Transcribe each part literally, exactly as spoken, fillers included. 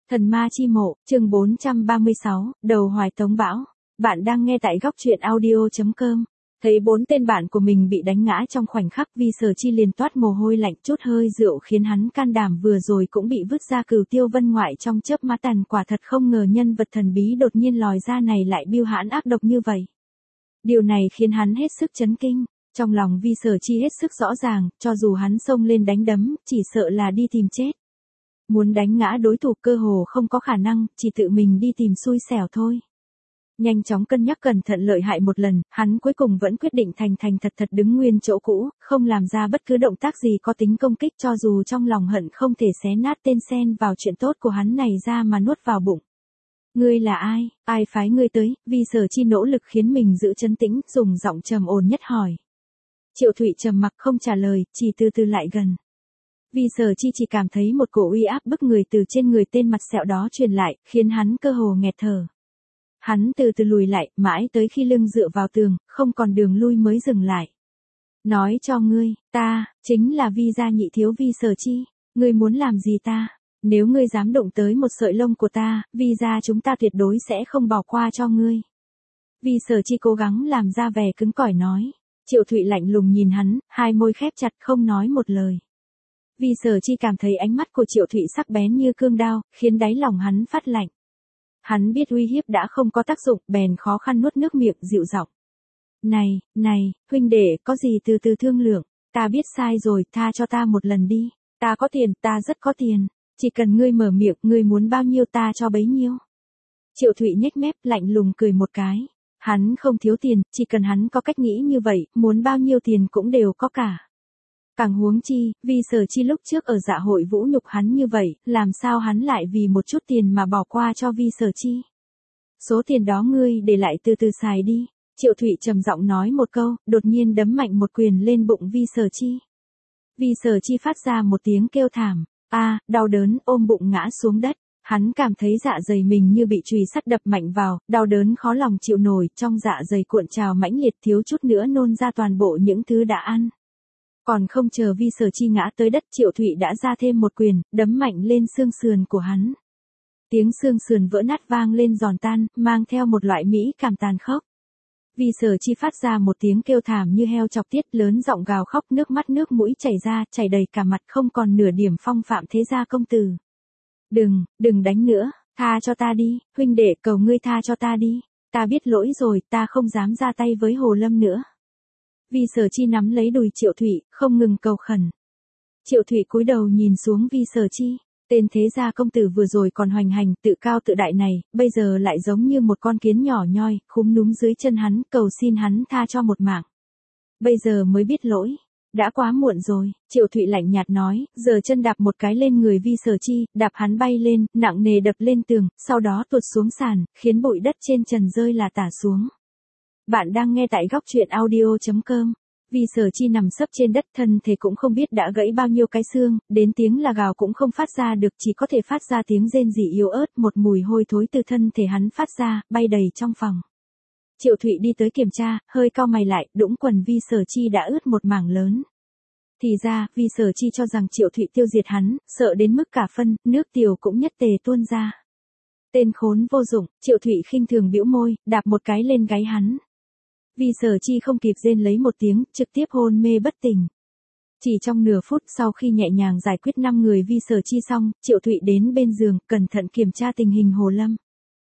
Thần ma chi mộ, chương bốn trăm ba mươi sáu, đầu hoài tống bão. Bạn đang nghe tại góc truyện audio chấm com. Thấy bốn tên bạn của mình bị đánh ngã trong khoảnh khắc, Vi Sở Chi liền toát mồ hôi lạnh, chút hơi rượu khiến hắn can đảm vừa rồi cũng bị vứt ra Cửu Tiêu Vân ngoại trong chớp mắt. Tàn quả thật không ngờ nhân vật thần bí đột nhiên lòi ra này lại bưu hãn ác độc như vậy. Điều này khiến hắn hết sức chấn kinh. Trong lòng Vi Sở Chi hết sức rõ ràng, cho dù hắn xông lên đánh đấm, chỉ sợ là đi tìm chết. Muốn đánh ngã đối thủ cơ hồ không có khả năng, chỉ tự mình đi tìm xui xẻo thôi. Nhanh chóng cân nhắc cẩn thận lợi hại một lần, hắn cuối cùng vẫn quyết định thành thành thật thật đứng nguyên chỗ cũ, không làm ra bất cứ động tác gì có tính công kích, cho dù trong lòng hận không thể xé nát tên xen vào chuyện tốt của hắn này ra mà nuốt vào bụng. Ngươi là ai, ai phái ngươi tới? Vi Sở Chi nỗ lực khiến mình giữ trấn tĩnh, dùng giọng trầm ổn nhất hỏi. Triệu Thụy trầm mặc không trả lời, chỉ từ từ lại gần. Vi Sở Chi chỉ cảm thấy một cổ uy áp bức người từ trên người tên mặt sẹo đó truyền lại, khiến hắn cơ hồ nghẹt thở. Hắn từ từ lùi lại, mãi tới khi lưng dựa vào tường, không còn đường lui mới dừng lại. Nói cho ngươi, ta, chính là Vi gia nhị thiếu Vi Sở Chi, ngươi muốn làm gì ta? Nếu ngươi dám động tới một sợi lông của ta, Vi gia chúng ta tuyệt đối sẽ không bỏ qua cho ngươi. Vi Sở Chi cố gắng làm ra vẻ cứng cỏi nói. Triệu Thụy lạnh lùng nhìn hắn, hai môi khép chặt không nói một lời. Vi Sở Chi cảm thấy ánh mắt của Triệu Thụy sắc bén như cương đao, khiến đáy lòng hắn phát lạnh. Hắn biết uy hiếp đã không có tác dụng, bèn khó khăn nuốt nước miệng, dịu giọng. Này, này, huynh đệ, có gì từ từ thương lượng, ta biết sai rồi, tha cho ta một lần đi, ta có tiền, ta rất có tiền, chỉ cần ngươi mở miệng, ngươi muốn bao nhiêu ta cho bấy nhiêu. Triệu Thụy nhếch mép, lạnh lùng cười một cái. Hắn không thiếu tiền, chỉ cần hắn có cách nghĩ như vậy, muốn bao nhiêu tiền cũng đều có cả. Càng huống chi, Vi Sở Chi lúc trước ở dạ hội vũ nhục hắn như vậy, làm sao hắn lại vì một chút tiền mà bỏ qua cho Vi Sở Chi. Số tiền đó ngươi để lại từ từ xài đi. Triệu Thụy trầm giọng nói một câu, đột nhiên đấm mạnh một quyền lên bụng Vi Sở Chi. Vi Sở Chi phát ra một tiếng kêu thảm, a, đau đớn, ôm bụng ngã xuống đất. Hắn cảm thấy dạ dày mình như bị chùy sắt đập mạnh vào, đau đớn khó lòng chịu nổi, trong dạ dày cuộn trào mãnh liệt, thiếu chút nữa nôn ra toàn bộ những thứ đã ăn. Còn không chờ Vi Sở Chi ngã tới đất, Triệu Thụy đã ra thêm một quyền, đấm mạnh lên xương sườn của hắn. Tiếng xương sườn vỡ nát vang lên giòn tan, mang theo một loại mỹ cảm tàn khốc. Vi Sở Chi phát ra một tiếng kêu thảm như heo chọc tiết, lớn giọng gào khóc, nước mắt nước mũi chảy ra, chảy đầy cả mặt, không còn nửa điểm phong phạm thế gia công tử. Đừng, đừng đánh nữa, tha cho ta đi, huynh đệ, cầu ngươi tha cho ta đi, ta biết lỗi rồi, ta không dám ra tay với Hồ Lâm nữa. Vi Sở Chi nắm lấy đùi Triệu Thụy, không ngừng cầu khẩn. Triệu Thụy cúi đầu nhìn xuống Vi Sở Chi, tên thế gia công tử vừa rồi còn hoành hành, tự cao tự đại này, bây giờ lại giống như một con kiến nhỏ nhoi, khúm núm dưới chân hắn, cầu xin hắn tha cho một mạng. Bây giờ mới biết lỗi. Đã quá muộn rồi, Triệu Thụy lạnh nhạt nói, giờ chân đạp một cái lên người Vi Sở Chi, đạp hắn bay lên, nặng nề đập lên tường, sau đó tuột xuống sàn, khiến bụi đất trên trần rơi là tả xuống. Bạn đang nghe tại góc truyện audio chấm com. Vi Sở Chi nằm sấp trên đất, thân thể cũng không biết đã gãy bao nhiêu cái xương, đến tiếng là gào cũng không phát ra được, chỉ có thể phát ra tiếng rên rỉ yếu ớt, một mùi hôi thối từ thân thể hắn phát ra, bay đầy trong phòng. Triệu Thụy đi tới kiểm tra, hơi cau mày lại, đũng quần Vi Sở Chi đã ướt một mảng lớn. Thì ra, Vi Sở Chi cho rằng Triệu Thụy tiêu diệt hắn, sợ đến mức cả phân, nước tiểu cũng nhất tề tuôn ra. Tên khốn vô dụng, Triệu Thụy khinh thường bĩu môi, đạp một cái lên gáy hắn. Vi Sở Chi không kịp rên lấy một tiếng, trực tiếp hôn mê bất tỉnh. Chỉ trong nửa phút sau khi nhẹ nhàng giải quyết năm người Vi Sở Chi xong, Triệu Thụy đến bên giường, cẩn thận kiểm tra tình hình Hồ Lâm.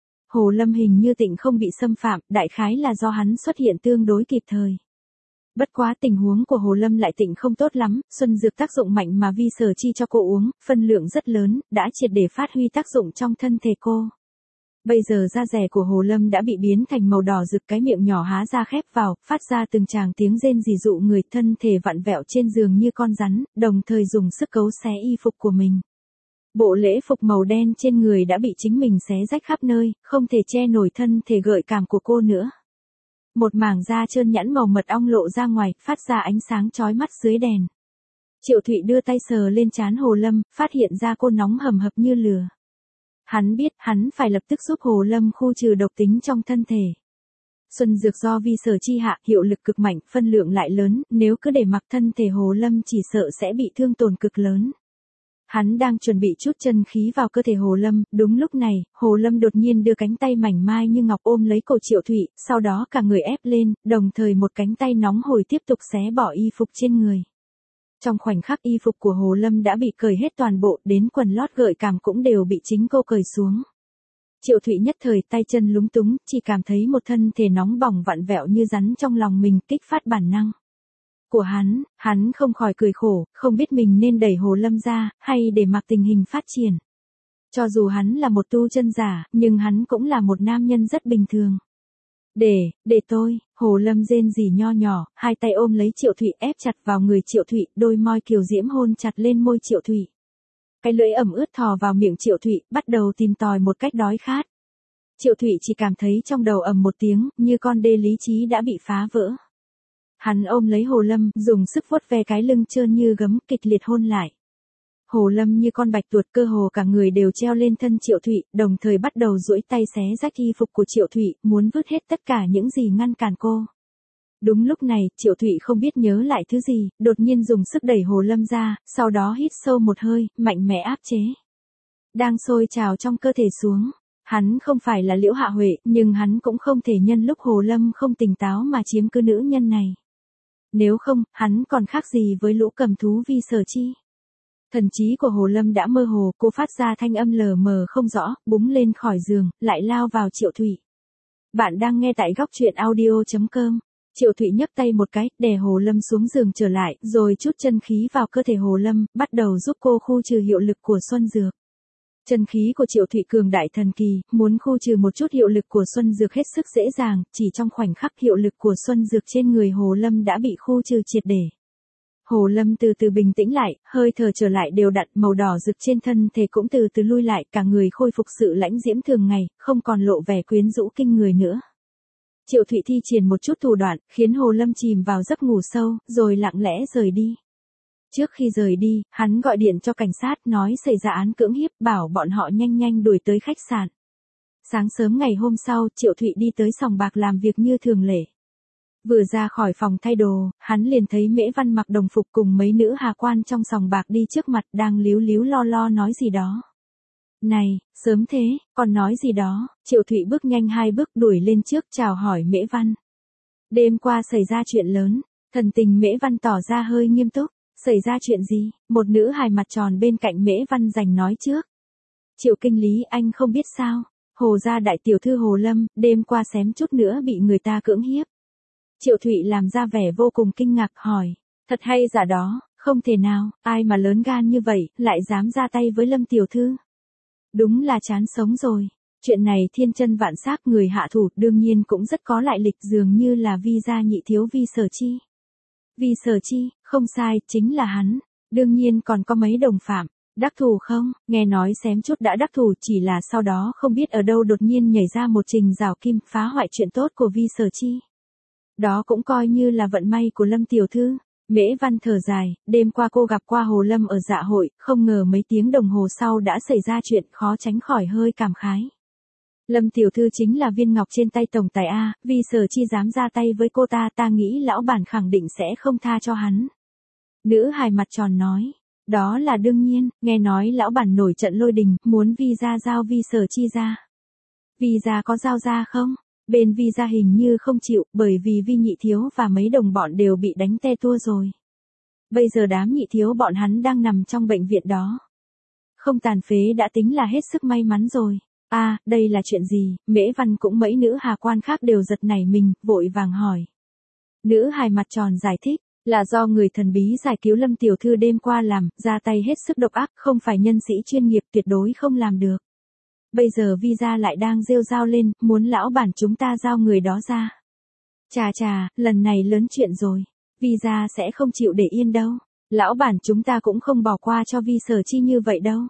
Hồ Lâm hình như tịnh không bị xâm phạm, đại khái là do hắn xuất hiện tương đối kịp thời. Bất quá tình huống của Hồ Lâm lại tịnh không tốt lắm, xuân dược tác dụng mạnh mà Vi Sở Chi cho cô uống, phân lượng rất lớn, đã triệt để phát huy tác dụng trong thân thể cô. Bây giờ da rẻ của Hồ Lâm đã bị biến thành màu đỏ rực, cái miệng nhỏ há ra khép vào, phát ra từng tràng tiếng rên rỉ dụ người, thân thể vặn vẹo trên giường như con rắn, đồng thời dùng sức cấu xé y phục của mình. Bộ lễ phục màu đen trên người đã bị chính mình xé rách khắp nơi, không thể che nổi thân thể gợi cảm của cô nữa. Một mảng da trơn nhẵn màu mật ong lộ ra ngoài, phát ra ánh sáng chói mắt dưới đèn. Triệu Thụy đưa tay sờ lên trán Hồ Lâm, phát hiện ra cô nóng hầm hập như lửa. Hắn biết, hắn phải lập tức giúp Hồ Lâm khu trừ độc tính trong thân thể. Xuân dược do Vi Sở Chi hạ, hiệu lực cực mạnh, phân lượng lại lớn, nếu cứ để mặc thân thể Hồ Lâm chỉ sợ sẽ bị thương tổn cực lớn. Hắn đang chuẩn bị chút chân khí vào cơ thể Hồ Lâm, đúng lúc này, Hồ Lâm đột nhiên đưa cánh tay mảnh mai như ngọc ôm lấy cổ Triệu Thụy, sau đó cả người ép lên, đồng thời một cánh tay nóng hổi tiếp tục xé bỏ y phục trên người. Trong khoảnh khắc y phục của Hồ Lâm đã bị cởi hết toàn bộ, đến quần lót gợi cảm cũng đều bị chính cô cởi xuống. Triệu Thụy nhất thời tay chân lúng túng, chỉ cảm thấy một thân thể nóng bỏng vặn vẹo như rắn trong lòng mình, kích phát bản năng của hắn, hắn không khỏi cười khổ, không biết mình nên đẩy Hồ Lâm ra, hay để mặc tình hình phát triển. Cho dù hắn là một tu chân giả, nhưng hắn cũng là một nam nhân rất bình thường. Để, để tôi, Hồ Lâm rên rỉ nho nhỏ, hai tay ôm lấy Triệu Thụy ép chặt vào người Triệu Thụy, đôi môi kiều diễm hôn chặt lên môi Triệu Thụy. Cái lưỡi ẩm ướt thò vào miệng Triệu Thụy, bắt đầu tìm tòi một cách đói khát. Triệu Thụy chỉ cảm thấy trong đầu ầm một tiếng, như con đê lý trí đã bị phá vỡ. Hắn ôm lấy Hồ Lâm, dùng sức vuốt ve cái lưng trơn như gấm, kịch liệt hôn lại. Hồ Lâm như con bạch tuộc, cơ hồ cả người đều treo lên thân Triệu Thụy, đồng thời bắt đầu duỗi tay xé rách y phục của Triệu Thụy, muốn vứt hết tất cả những gì ngăn cản cô. Đúng lúc này, Triệu Thụy không biết nhớ lại thứ gì, đột nhiên dùng sức đẩy Hồ Lâm ra, sau đó hít sâu một hơi, mạnh mẽ áp chế. Đang sôi trào trong cơ thể xuống. Hắn không phải là Liễu Hạ Huệ, nhưng hắn cũng không thể nhân lúc Hồ Lâm không tỉnh táo mà chiếm cứ nữ nhân này. Nếu không, hắn còn khác gì với lũ cầm thú Vi Sở Chi. Thần trí của Hồ Lâm đã mơ hồ, cô phát ra thanh âm lờ mờ không rõ, búng lên khỏi giường, lại lao vào Triệu Thụy. Bạn đang nghe tại góc truyện audio chấm com. Triệu Thụy nhấc tay một cái, đè Hồ Lâm xuống giường trở lại, rồi chút chân khí vào cơ thể Hồ Lâm, bắt đầu giúp cô khu trừ hiệu lực của Xuân Dược. Chân khí của Triệu Thụy cường đại thần kỳ, muốn khu trừ một chút hiệu lực của Xuân Dược hết sức dễ dàng, chỉ trong khoảnh khắc hiệu lực của Xuân Dược trên người Hồ Lâm đã bị khu trừ triệt để. Hồ Lâm từ từ bình tĩnh lại, hơi thở trở lại đều đặn, màu đỏ rực trên thân thể cũng từ từ lui lại, cả người khôi phục sự lãnh diễm thường ngày, không còn lộ vẻ quyến rũ kinh người nữa. Triệu Thụy thi triển một chút thủ đoạn, khiến Hồ Lâm chìm vào giấc ngủ sâu, rồi lặng lẽ rời đi. Trước khi rời đi, hắn gọi điện cho cảnh sát nói xảy ra án cưỡng hiếp, bảo bọn họ nhanh nhanh đuổi tới khách sạn. Sáng sớm ngày hôm sau, Triệu Thụy đi tới sòng bạc làm việc như thường lệ. Vừa ra khỏi phòng thay đồ, hắn liền thấy Mễ Văn mặc đồng phục cùng mấy nữ hà quan trong sòng bạc đi trước mặt đang líu líu lo lo nói gì đó. Này, sớm thế, còn nói gì đó, Triệu Thụy bước nhanh hai bước đuổi lên trước chào hỏi Mễ Văn. Đêm qua xảy ra chuyện lớn, thần tình Mễ Văn tỏ ra hơi nghiêm túc. Xảy ra chuyện gì? Một nữ hài mặt tròn bên cạnh Mễ Văn giành nói trước. Triệu kinh lý, anh không biết sao, Hồ gia đại tiểu thư Hồ Lâm, đêm qua xém chút nữa bị người ta cưỡng hiếp. Triệu Thụy làm ra vẻ vô cùng kinh ngạc hỏi, thật hay giả đó, không thể nào, ai mà lớn gan như vậy, lại dám ra tay với Lâm tiểu thư. Đúng là chán sống rồi, chuyện này thiên chân vạn xác, người hạ thủ đương nhiên cũng rất có lại lịch, dường như là Vi gia nhị thiếu Vi Sở Chi. Vi Sở Chi, không sai, chính là hắn. Đương nhiên còn có mấy đồng phạm. Đắc thủ không? Nghe nói xém chút đã đắc thủ, chỉ là sau đó không biết ở đâu đột nhiên nhảy ra một trình rào kim phá hoại chuyện tốt của Vi Sở Chi. Đó cũng coi như là vận may của Lâm tiểu thư. Mễ Văn thở dài, đêm qua cô gặp qua Hồ Lâm ở dạ hội, không ngờ mấy tiếng đồng hồ sau đã xảy ra chuyện, khó tránh khỏi hơi cảm khái. Lâm tiểu thư chính là viên ngọc trên tay tổng tài A, Vi Sở Chi dám ra tay với cô ta, ta nghĩ lão bản khẳng định sẽ không tha cho hắn. Nữ hài mặt tròn nói, đó là đương nhiên, nghe nói lão bản nổi trận lôi đình, muốn Vi gia giao Vi Sở Chi ra. Vi gia có giao ra không? Bên Vi gia hình như không chịu, bởi vì Vi nhị thiếu và mấy đồng bọn đều bị đánh te tua rồi. Bây giờ đám nhị thiếu bọn hắn đang nằm trong bệnh viện đó. Không tàn phế đã tính là hết sức may mắn rồi. À, đây là chuyện gì? Mễ Văn cũng mấy nữ hà quan khác đều giật nảy mình, vội vàng hỏi. Nữ hài mặt tròn giải thích, là do người thần bí giải cứu Lâm tiểu thư đêm qua làm, ra tay hết sức độc ác, không phải nhân sĩ chuyên nghiệp tuyệt đối không làm được. Bây giờ Vi gia lại đang rêu rao lên, muốn lão bản chúng ta giao người đó ra. Chà chà, lần này lớn chuyện rồi. Vi gia sẽ không chịu để yên đâu. Lão bản chúng ta cũng không bỏ qua cho Vi Sở Chi như vậy đâu.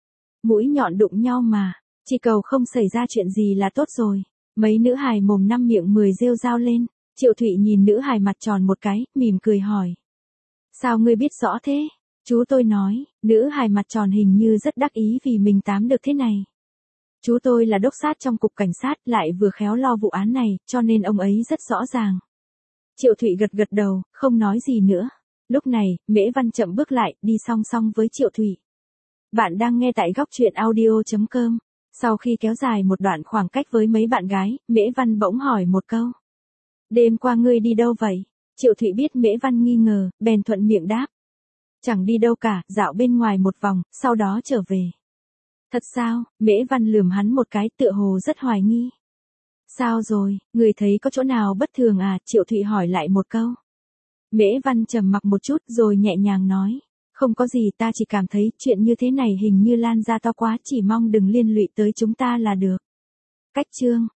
Mũi nhọn đụng nhau mà. Chỉ cầu không xảy ra chuyện gì là tốt rồi. Mấy nữ hài mồm năm miệng mười rêu rao lên. Triệu Thụy nhìn nữ hài mặt tròn một cái, mỉm cười hỏi. Sao ngươi biết rõ thế? Chú tôi nói, nữ hài mặt tròn hình như rất đắc ý vì mình tám được thế này. Chú tôi là đốc sát trong cục cảnh sát, lại vừa khéo lo vụ án này, cho nên ông ấy rất rõ ràng. Triệu Thụy gật gật đầu, không nói gì nữa. Lúc này, Mễ Văn chậm bước lại, đi song song với Triệu Thụy. Bạn đang nghe tại góc truyện audio.com. Sau khi kéo dài một đoạn khoảng cách với mấy bạn gái, Mễ Văn bỗng hỏi một câu. Đêm qua ngươi đi đâu vậy? Triệu Thụy biết Mễ Văn nghi ngờ, bèn thuận miệng đáp. Chẳng đi đâu cả, dạo bên ngoài một vòng, sau đó trở về. Thật sao? Mễ Văn lườm hắn một cái, tựa hồ rất hoài nghi. Sao rồi, người thấy có chỗ nào bất thường à? Triệu Thụy hỏi lại một câu. Mễ Văn trầm mặc một chút rồi nhẹ nhàng nói. Không có gì, ta chỉ cảm thấy chuyện như thế này hình như lan ra to quá, chỉ mong đừng liên lụy tới chúng ta là được. Cách chương